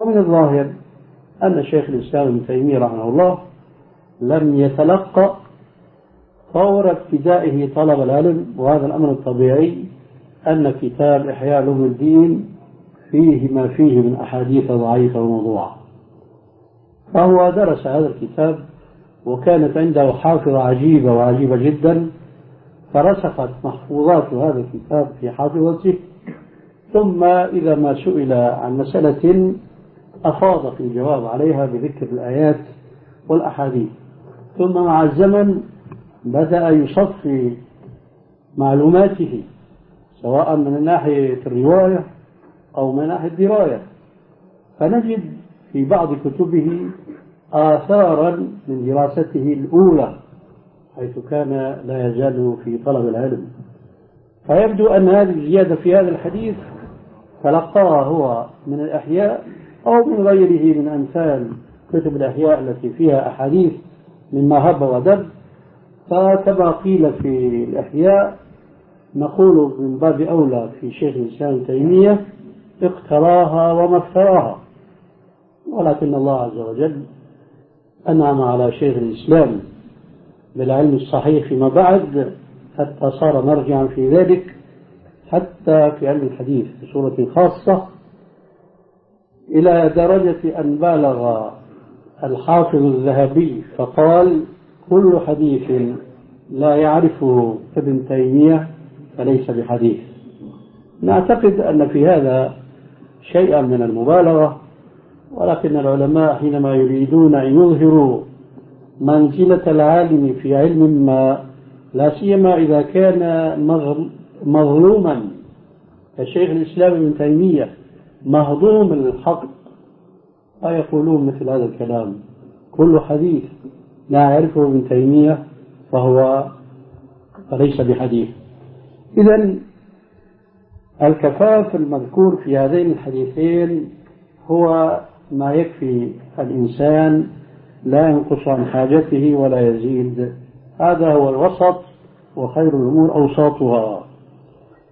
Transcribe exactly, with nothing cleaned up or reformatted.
ومن الظاهر أن شيخ الإسلام ابن تيمية رحمه الله لم يتلقى فور ابتدائه طلب العلم، وهذا الأمر الطبيعي أن كتاب إحياء علوم الدين فيه ما فيه من أحاديث ضعيفة وموضوعة، فهو درس هذا الكتاب وكانت عنده حافظة عجيبة وعجيبة جدا، فرسخت محفوظات هذا الكتاب في حافظته، ثم إذا ما سئل عن مسألة أفاض في الجواب عليها بذكر الآيات والأحاديث، ثم مع الزمن بدأ يصفي معلوماته سواء من ناحية الرواية أو من ناحية الدراية، فنجد في بعض كتبه آثارا من دراسته الأولى حيث كان لا يزال في طلب العلم. فيبدو أن هذه الزيادة في هذا الحديث تلقاها هو من الأحياء أو من غيره من أمثال كتب الأحياء التي فيها أحاديث مما هب ودب، فكما قيل في الأحياء نقول من باب أولى في شيخ الإسلام ابن تيمية اقتراها وما افتراها، ولكن الله عز وجل أنعم على شيخ الإسلام بالعلم الصحيح فيما بعد حتى صار مرجعا في ذلك، حتى في علم الحديث بصورة خاصة، إلى درجة أن بالغ الحافظ الذهبي فقال: كل حديث لا يعرفه ابن تيمية فليس بحديث. نعتقد أن في هذا شيئا من المبالغة، ولكن العلماء حينما يريدون أن يظهروا منزلة العالم في علم ما، لا سيما إذا كان مظلوما كشيخ الإسلام ابن تيمية مهضوم الحق، فيقولون مثل هذا الكلام: كل حديث لا يعرفه ابن تيمية فهو فليس بحديث. إذن الكفاف المذكور في هذين الحديثين هو ما يكفي الإنسان، لا ينقص عن حاجته ولا يزيد. هذا هو الوسط، وخير الأمور أوساطها.